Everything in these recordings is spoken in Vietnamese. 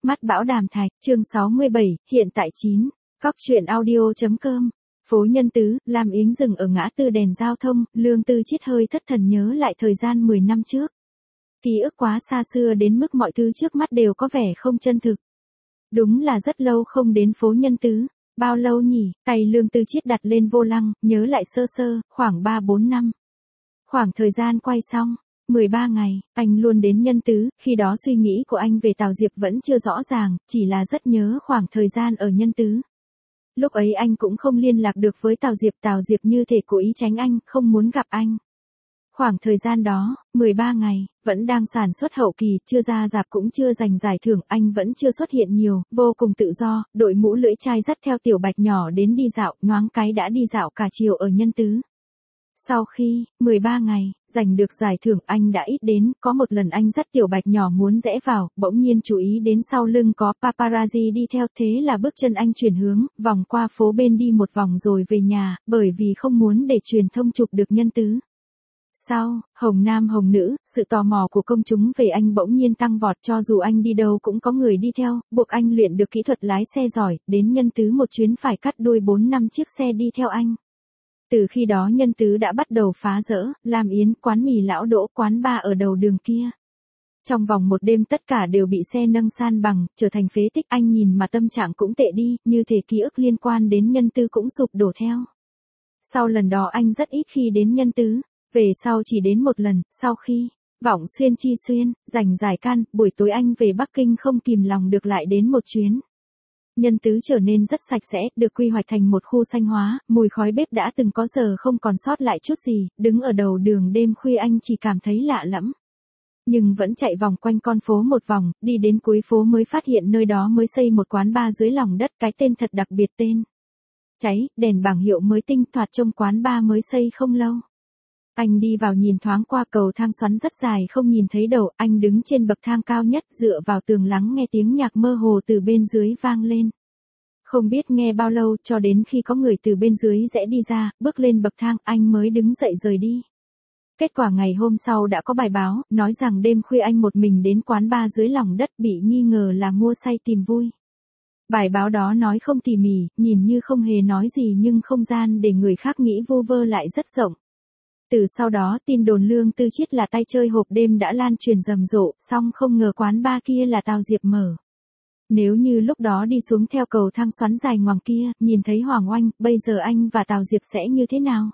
Mắt bão đàm thạch, chương 67, hiện tại 9. Cóc truyện audio.com. Phố Nhân Tứ, Lam Yến dừng ở ngã tư đèn giao thông, Lương Tư Chiết hơi thất thần nhớ lại thời gian 10 năm trước. Ký ức quá xa xưa đến mức mọi thứ trước mắt đều có vẻ không chân thực. Đúng là rất lâu không đến phố Nhân Tứ. Bao lâu nhỉ? Tay Lương Tư Chiết đặt lên vô lăng, nhớ lại sơ sơ, khoảng 3-4 năm. Khoảng thời gian quay xong, 13 ngày, anh luôn đến Nhân Tứ, khi đó suy nghĩ của anh về Tào Diệp vẫn chưa rõ ràng, chỉ là rất nhớ khoảng thời gian ở Nhân Tứ. Lúc ấy anh cũng không liên lạc được với Tào Diệp như thể cố ý tránh anh, không muốn gặp anh. Khoảng thời gian đó, 13 ngày, vẫn đang sản xuất hậu kỳ, chưa ra rạp cũng chưa giành giải thưởng, anh vẫn chưa xuất hiện nhiều, vô cùng tự do, đội mũ lưỡi chai dắt theo Tiểu Bạch nhỏ đến đi dạo, nhoáng cái đã đi dạo cả chiều ở Nhân Tứ. Sau khi, 13 ngày, giành được giải thưởng anh đã ít đến, có một lần anh dắt Tiểu Bạch nhỏ muốn rẽ vào, bỗng nhiên chú ý đến sau lưng có paparazzi đi theo, thế là bước chân anh chuyển hướng, vòng qua phố bên đi một vòng rồi về nhà, bởi vì không muốn để truyền thông chụp được Nhân Tứ. Sau, hồng nam hồng nữ, sự tò mò của công chúng về anh bỗng nhiên tăng vọt, cho dù anh đi đâu cũng có người đi theo, buộc anh luyện được kỹ thuật lái xe giỏi, đến Nhân Tứ một chuyến phải cắt đuôi 4-5 chiếc xe đi theo anh. Từ khi đó Nhân Tứ đã bắt đầu phá rỡ, Lam Yến, quán mì lão Đỗ, quán bar ở đầu đường kia. Trong vòng một đêm tất cả đều bị xe nâng san bằng, trở thành phế tích, anh nhìn mà tâm trạng cũng tệ đi, như thể ký ức liên quan đến Nhân Tứ cũng sụp đổ theo. Sau lần đó anh rất ít khi đến Nhân Tứ, về sau chỉ đến một lần, sau khi Vọng Xuyên Chi Xuyên giành giải Cannes, buổi tối anh về Bắc Kinh không kìm lòng được lại đến một chuyến. Nhân Tứ trở nên rất sạch sẽ, được quy hoạch thành một khu xanh hóa, mùi khói bếp đã từng có giờ không còn sót lại chút gì, đứng ở đầu đường đêm khuya anh chỉ cảm thấy lạ lẫm. Nhưng vẫn chạy vòng quanh con phố một vòng, đi đến cuối phố mới phát hiện nơi đó mới xây một quán bar dưới lòng đất, cái tên thật đặc biệt, tên Cháy, đèn bảng hiệu mới tinh, thoạt trông quán bar mới xây không lâu. Anh đi vào nhìn thoáng qua, cầu thang xoắn rất dài không nhìn thấy đầu, anh đứng trên bậc thang cao nhất dựa vào tường lắng nghe tiếng nhạc mơ hồ từ bên dưới vang lên. Không biết nghe bao lâu cho đến khi có người từ bên dưới rẽ đi ra, bước lên bậc thang, anh mới đứng dậy rời đi. Kết quả ngày hôm sau đã có bài báo, nói rằng đêm khuya anh một mình đến quán bar dưới lòng đất bị nghi ngờ là mua say tìm vui. Bài báo đó nói không tỉ mỉ, nhìn như không hề nói gì nhưng không gian để người khác nghĩ vu vơ lại rất rộng. Từ sau đó tin đồn Lương Tư Chiết là tay chơi hộp đêm đã lan truyền rầm rộ, song không ngờ quán bar kia là Tào Diệp mở. Nếu như lúc đó đi xuống theo cầu thang xoắn dài ngoằng kia, nhìn thấy Hoàng Oanh, bây giờ anh và Tào Diệp sẽ như thế nào?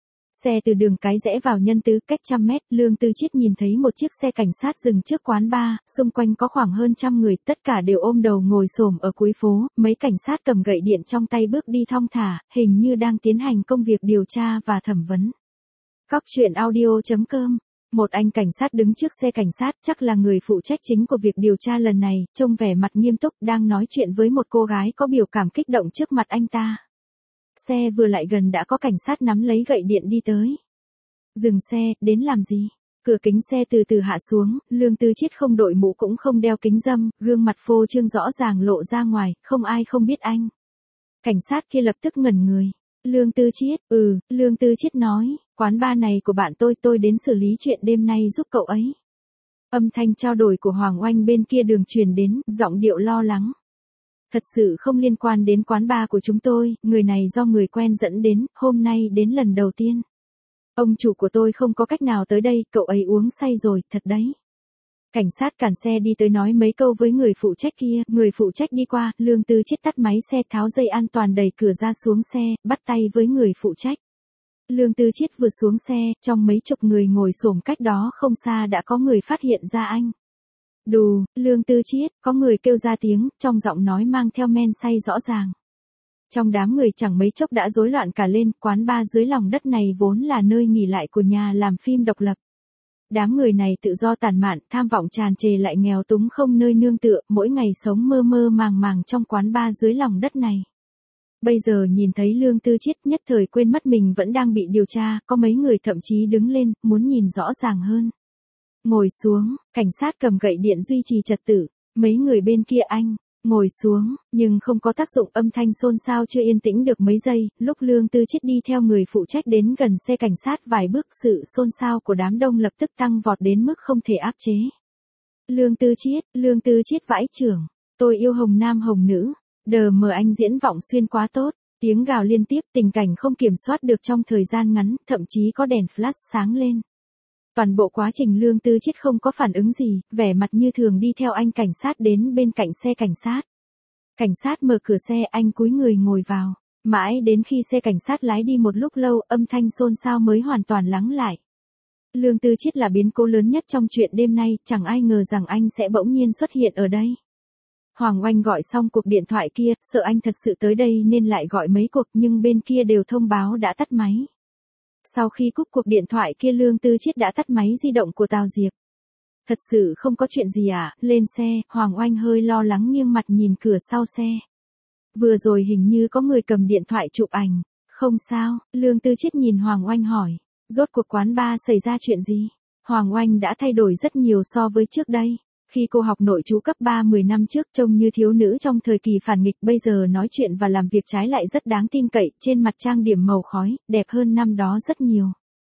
Xe từ đường cái rẽ vào Nhân Tứ cách 100 mét, Lương Tư Chiết nhìn thấy một chiếc xe cảnh sát dừng trước quán bar, xung quanh có khoảng hơn 100 người, tất cả đều ôm đầu ngồi xổm ở cuối phố, mấy cảnh sát cầm gậy điện trong tay bước đi thong thả, hình như đang tiến hành công việc điều tra và thẩm vấn. Cóc truyện audio.com. Một anh cảnh sát đứng trước xe cảnh sát, chắc là người phụ trách chính của việc điều tra lần này, trông vẻ mặt nghiêm túc, đang nói chuyện với một cô gái có biểu cảm kích động trước mặt anh ta. Xe vừa lại gần đã có cảnh sát nắm lấy gậy điện đi tới. Dừng xe, đến làm gì? Cửa kính xe từ từ hạ xuống, Lương Tư Chiết không đội mũ cũng không đeo kính râm, gương mặt phô trương rõ ràng lộ ra ngoài, không ai không biết anh. Cảnh sát kia lập tức ngẩn người. Lương Tư Chiết, Lương Tư Chiết nói, quán bar này của bạn tôi đến xử lý chuyện đêm nay giúp cậu ấy. Âm thanh trao đổi của Hoàng Oanh bên kia đường truyền đến, giọng điệu lo lắng. Thật sự không liên quan đến quán bar của chúng tôi, người này do người quen dẫn đến, hôm nay đến lần đầu tiên. Ông chủ của tôi không có cách nào tới đây, cậu ấy uống say rồi, thật đấy. Cảnh sát cản xe đi tới nói mấy câu với người phụ trách kia, người phụ trách đi qua, Lương Tư Chiết tắt máy xe, tháo dây an toàn, đẩy cửa ra xuống xe, bắt tay với người phụ trách. Lương Tư Chiết vừa xuống xe, trong mấy chục người ngồi xổm cách đó không xa đã có người phát hiện ra anh. Đù, Lương Tư Chiết, có người kêu ra tiếng, trong giọng nói mang theo men say rõ ràng. Trong đám người chẳng mấy chốc đã rối loạn cả lên, quán bar dưới lòng đất này vốn là nơi nghỉ lại của nhà làm phim độc lập. Đám người này tự do tản mạn, tham vọng tràn trề lại nghèo túng không nơi nương tựa, mỗi ngày sống mơ mơ màng màng trong quán bar dưới lòng đất này. Bây giờ nhìn thấy Lương Tư Chiết nhất thời quên mất mình vẫn đang bị điều tra, có mấy người thậm chí đứng lên, muốn nhìn rõ ràng hơn. Ngồi xuống, cảnh sát cầm gậy điện duy trì trật tự, mấy người bên kia anh, ngồi xuống, nhưng không có tác dụng, âm thanh xôn xao chưa yên tĩnh được mấy giây, lúc Lương Tư Chiết đi theo người phụ trách đến gần xe cảnh sát vài bước, sự xôn xao của đám đông lập tức tăng vọt đến mức không thể áp chế. Lương Tư Chiết vãi chưởng. Tôi yêu hồng nam hồng nữ. Đờ mờ anh diễn vọng xuyên quá tốt. Tiếng gào liên tiếp, tình cảnh không kiểm soát được trong thời gian ngắn, thậm chí có đèn flash sáng lên. Toàn bộ quá trình Lương Tư Chiết không có phản ứng gì, vẻ mặt như thường đi theo anh cảnh sát đến bên cạnh xe cảnh sát. Cảnh sát mở cửa xe, anh cúi người ngồi vào. Mãi đến khi xe cảnh sát lái đi một lúc lâu, âm thanh xôn xao mới hoàn toàn lắng lại. Lương Tư Chiết là biến cố lớn nhất trong chuyện đêm nay, chẳng ai ngờ rằng anh sẽ bỗng nhiên xuất hiện ở đây. Hoàng Oanh gọi xong cuộc điện thoại kia, sợ anh thật sự tới đây nên lại gọi mấy cuộc nhưng bên kia đều thông báo đã tắt máy. Sau khi cúp cuộc điện thoại kia Lương Tư Chiết đã tắt máy di động của Tào Diệp. Thật sự không có chuyện gì à? Lên xe, Hoàng Oanh hơi lo lắng nghiêng mặt nhìn cửa sau xe. Vừa rồi hình như có người cầm điện thoại chụp ảnh. Không sao, Lương Tư Chiết nhìn Hoàng Oanh hỏi. Rốt cuộc quán bar xảy ra chuyện gì? Hoàng Oanh đã thay đổi rất nhiều so với trước đây. Khi cô học nội trú cấp 3 10 năm trước trông như thiếu nữ trong thời kỳ phản nghịch, bây giờ nói chuyện và làm việc trái lại rất đáng tin cậy, trên mặt trang điểm màu khói, đẹp hơn năm đó rất nhiều.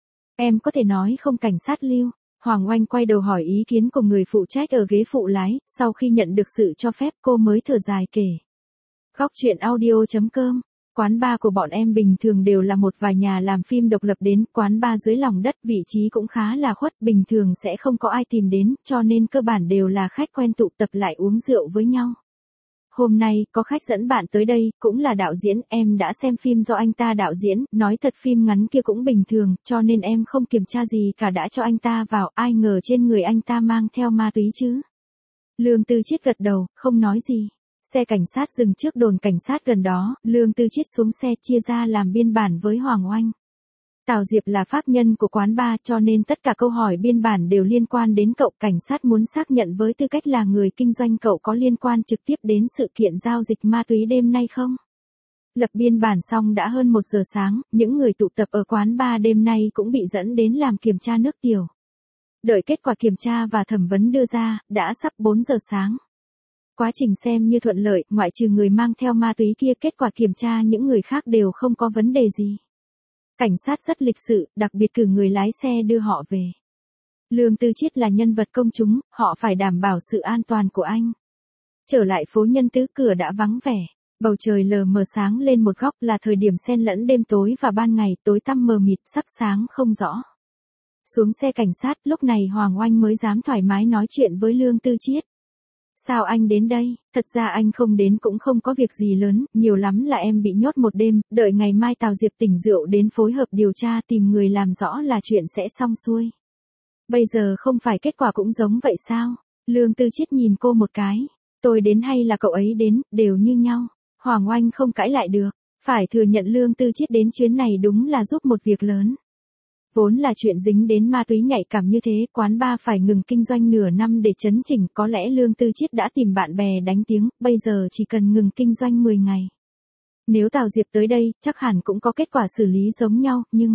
Em có thể nói không cảnh sát Lưu? Hoàng Oanh quay đầu hỏi ý kiến của người phụ trách ở ghế phụ lái, sau khi nhận được sự cho phép cô mới thở dài kể. Góc truyện audio.com. Quán bar của bọn em bình thường đều là một vài nhà làm phim độc lập đến, quán bar dưới lòng đất vị trí cũng khá là khuất, bình thường sẽ không có ai tìm đến, cho nên cơ bản đều là khách quen tụ tập lại uống rượu với nhau. Hôm nay, có khách dẫn bạn tới đây, cũng là đạo diễn, em đã xem phim do anh ta đạo diễn, nói thật phim ngắn kia cũng bình thường, cho nên em không kiểm tra gì cả đã cho anh ta vào, ai ngờ trên người anh ta mang theo ma túy chứ. Lương Tư Chiết gật đầu, không nói gì. Xe cảnh sát dừng trước đồn cảnh sát gần đó, Lương Tư Chiết xuống xe chia ra làm biên bản với Hoàng Oanh. Tào Diệp là pháp nhân của quán bar cho nên tất cả câu hỏi biên bản đều liên quan đến cậu, cảnh sát muốn xác nhận với tư cách là người kinh doanh cậu có liên quan trực tiếp đến sự kiện giao dịch ma túy đêm nay không? Lập biên bản xong đã hơn 1 giờ sáng, những người tụ tập ở quán bar đêm nay cũng bị dẫn đến làm kiểm tra nước tiểu. Đợi kết quả kiểm tra và thẩm vấn đưa ra, đã sắp 4 giờ sáng. Quá trình xem như thuận lợi, ngoại trừ người mang theo ma túy kia, kết quả kiểm tra những người khác đều không có vấn đề gì. Cảnh sát rất lịch sự, đặc biệt cử người lái xe đưa họ về. Lương Tư Chiết là nhân vật công chúng, họ phải đảm bảo sự an toàn của anh. Trở lại phố Nhân Tứ, cửa đã vắng vẻ. Bầu trời lờ mờ sáng lên một góc, là thời điểm xen lẫn đêm tối và ban ngày, tối tăm mờ mịt, sắc sáng không rõ. Xuống xe cảnh sát, lúc này Hoàng Oanh mới dám thoải mái nói chuyện với Lương Tư Chiết. Sao anh đến đây? Thật ra anh không đến cũng không có việc gì lớn, nhiều lắm là em bị nhốt một đêm, đợi ngày mai Tào Diệp tỉnh rượu đến phối hợp điều tra tìm người làm rõ là chuyện sẽ xong xuôi. Bây giờ không phải kết quả cũng giống vậy sao? Lương Tư Chiết nhìn cô một cái. Tôi đến hay là cậu ấy đến, đều như nhau. Hoàng Oanh không cãi lại được. Phải thừa nhận Lương Tư Chiết đến chuyến này đúng là giúp một việc lớn. Vốn là chuyện dính đến ma túy nhạy cảm như thế, quán bar phải ngừng kinh doanh nửa năm để chấn chỉnh, có lẽ Lương Tư Chiết đã tìm bạn bè đánh tiếng, bây giờ chỉ cần ngừng kinh doanh 10 ngày. Nếu Tào Diệp tới đây, chắc hẳn cũng có kết quả xử lý giống nhau, nhưng...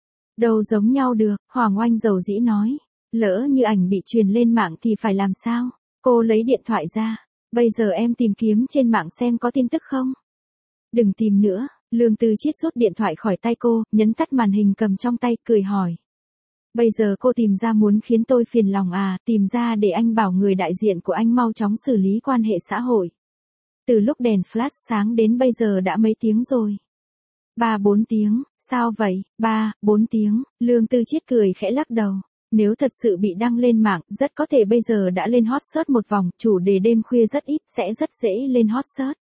Đâu giống nhau được, Hoàng Oanh dầu dĩ nói. Lỡ như ảnh bị truyền lên mạng thì phải làm sao? Cô lấy điện thoại ra. Bây giờ em tìm kiếm trên mạng xem có tin tức không? Đừng tìm nữa. Lương Tư Chiết rút điện thoại khỏi tay cô, nhấn tắt màn hình cầm trong tay, cười hỏi. Bây giờ cô tìm ra muốn khiến tôi phiền lòng à? Tìm ra để anh bảo người đại diện của anh mau chóng xử lý quan hệ xã hội. Từ lúc đèn flash sáng đến bây giờ đã mấy tiếng rồi? 3-4 tiếng, sao vậy? 3-4 tiếng, Lương Tư Chiết cười khẽ lắc đầu. Nếu thật sự bị đăng lên mạng, rất có thể bây giờ đã lên hot search một vòng, chủ đề đêm khuya rất ít, sẽ rất dễ lên hot search.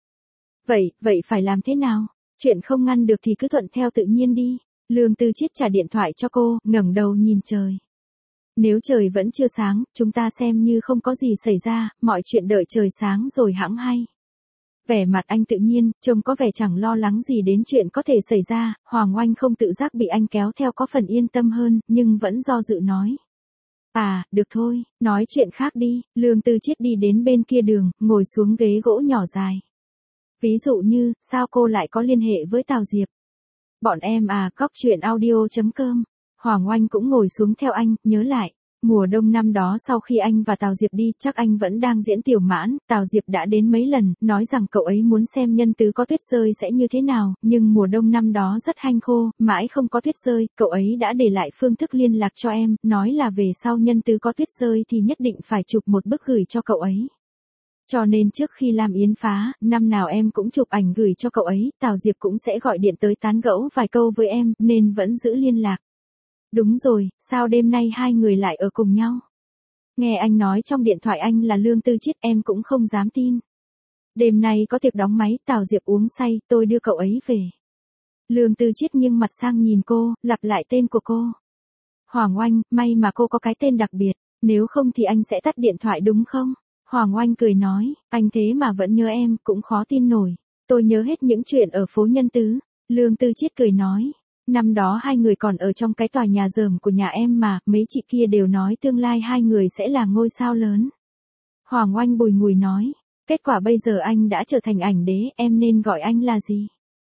Vậy phải làm thế nào? Chuyện không ngăn được thì cứ thuận theo tự nhiên đi. Lương Tư Chiết trả điện thoại cho cô, ngẩng đầu nhìn trời. Nếu trời vẫn chưa sáng, chúng ta xem như không có gì xảy ra, mọi chuyện đợi trời sáng rồi hẵng hay. Vẻ mặt anh tự nhiên, trông có vẻ chẳng lo lắng gì đến chuyện có thể xảy ra, Hoàng Oanh không tự giác bị anh kéo theo có phần yên tâm hơn, nhưng vẫn do dự nói. À, được thôi, nói chuyện khác đi. Lương Tư Chiết đi đến bên kia đường, ngồi xuống ghế gỗ nhỏ dài. Ví dụ như, sao cô lại có liên hệ với Tào Diệp? Bọn em à, góc truyện audio.com. Hoàng Oanh cũng ngồi xuống theo anh, nhớ lại. Mùa đông năm đó sau khi anh và Tào Diệp đi, chắc anh vẫn đang diễn tiểu mãn, Tào Diệp đã đến mấy lần, nói rằng cậu ấy muốn xem Nhân Tứ có tuyết rơi sẽ như thế nào, nhưng mùa đông năm đó rất hanh khô, mãi không có tuyết rơi, cậu ấy đã để lại phương thức liên lạc cho em, nói là về sau Nhân Tứ có tuyết rơi thì nhất định phải chụp một bức gửi cho cậu ấy. Cho nên trước khi Lam Yến phá, năm nào em cũng chụp ảnh gửi cho cậu ấy, Tào Diệp cũng sẽ gọi điện tới tán gẫu vài câu với em, nên vẫn giữ liên lạc. Đúng rồi, sao đêm nay hai người lại ở cùng nhau? Nghe anh nói trong điện thoại anh là Lương Tư Chiết, em cũng không dám tin. Đêm nay có tiệc đóng máy, Tào Diệp uống say, tôi đưa cậu ấy về. Lương Tư Chiết nghiêng mặt sang nhìn cô, lặp lại tên của cô. Hoàng Oanh, may mà cô có cái tên đặc biệt, nếu không thì anh sẽ tắt điện thoại đúng không? Hoàng Oanh cười nói, anh thế mà vẫn nhớ em, cũng khó tin nổi. Tôi nhớ hết những chuyện ở phố Nhân Tứ. Lương Tư Chiết cười nói, năm đó hai người còn ở trong cái tòa nhà rờm của nhà em mà, mấy chị kia đều nói tương lai hai người sẽ là ngôi sao lớn. Hoàng Oanh bùi ngùi nói, kết quả bây giờ anh đã trở thành ảnh đế, em nên gọi anh là gì?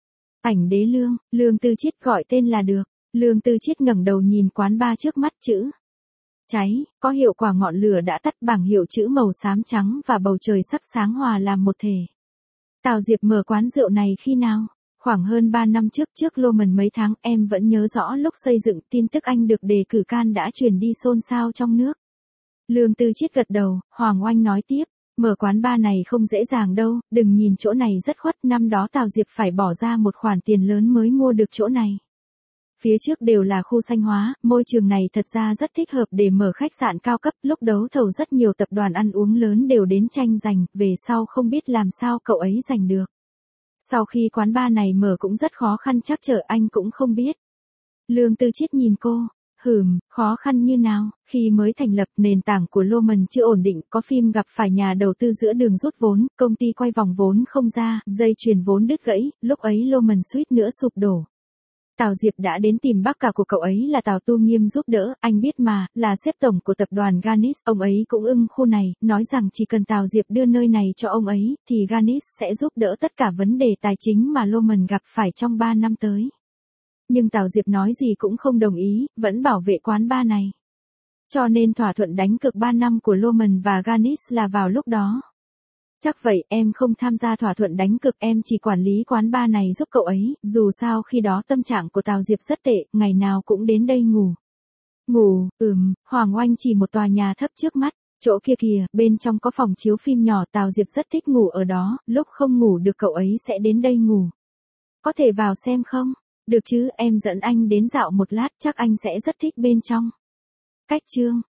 Ảnh đế Lương, Lương Tư Chiết gọi tên là được. Lương Tư Chiết ngẩng đầu nhìn quán bar trước mắt, chữ cháy, có hiệu quả ngọn lửa đã tắt, bảng hiệu chữ màu xám trắng và bầu trời sắp sáng hòa làm một thể. Tào Diệp mở quán rượu này khi nào? Khoảng hơn 3 năm trước Loman mấy tháng, em vẫn nhớ rõ lúc xây dựng, tin tức anh được đề cử can đã truyền đi xôn xao trong nước. Lương Tư Chiết gật đầu, Hoàng Oanh nói tiếp, mở quán bar này không dễ dàng đâu, đừng nhìn chỗ này rất khuất, năm đó Tào Diệp phải bỏ ra một khoản tiền lớn mới mua được chỗ này. Phía trước đều là khu xanh hóa, môi trường này thật ra rất thích hợp để mở khách sạn cao cấp, lúc đấu thầu rất nhiều tập đoàn ăn uống lớn đều đến tranh giành, về sau không biết làm sao cậu ấy giành được. Sau khi quán bar này mở cũng rất khó khăn, chắc chở anh cũng không biết. Lương Tư Chiết nhìn cô, khó khăn như nào? Khi mới thành lập, nền tảng của Loman chưa ổn định, có phim gặp phải nhà đầu tư giữa đường rút vốn, công ty quay vòng vốn không ra, dây chuyền vốn đứt gãy, lúc ấy Loman suýt nữa sụp đổ. Tào Diệp đã đến tìm bác cả của cậu ấy là Tào Tu Nghiêm giúp đỡ, anh biết mà, là sếp tổng của tập đoàn Ganesh, ông ấy cũng ưng khu này, nói rằng chỉ cần Tào Diệp đưa nơi này cho ông ấy, thì Ganesh sẽ giúp đỡ tất cả vấn đề tài chính mà Loman gặp phải trong 3 năm tới. Nhưng Tào Diệp nói gì cũng không đồng ý, vẫn bảo vệ quán bar này. Cho nên thỏa thuận đánh cược 3 năm của Loman và Ganesh là vào lúc đó. Chắc vậy, em không tham gia thỏa thuận đánh cược, em chỉ quản lý quán bar này giúp cậu ấy, dù sao khi đó tâm trạng của Tào Diệp rất tệ, ngày nào cũng đến đây ngủ. Ngủ, Hoàng Oanh chỉ một tòa nhà thấp trước mắt, chỗ kia kìa, bên trong có phòng chiếu phim nhỏ, Tào Diệp rất thích ngủ ở đó, lúc không ngủ được cậu ấy sẽ đến đây ngủ. Có thể vào xem không? Được chứ, em dẫn anh đến dạo một lát, chắc anh sẽ rất thích bên trong. Cách chương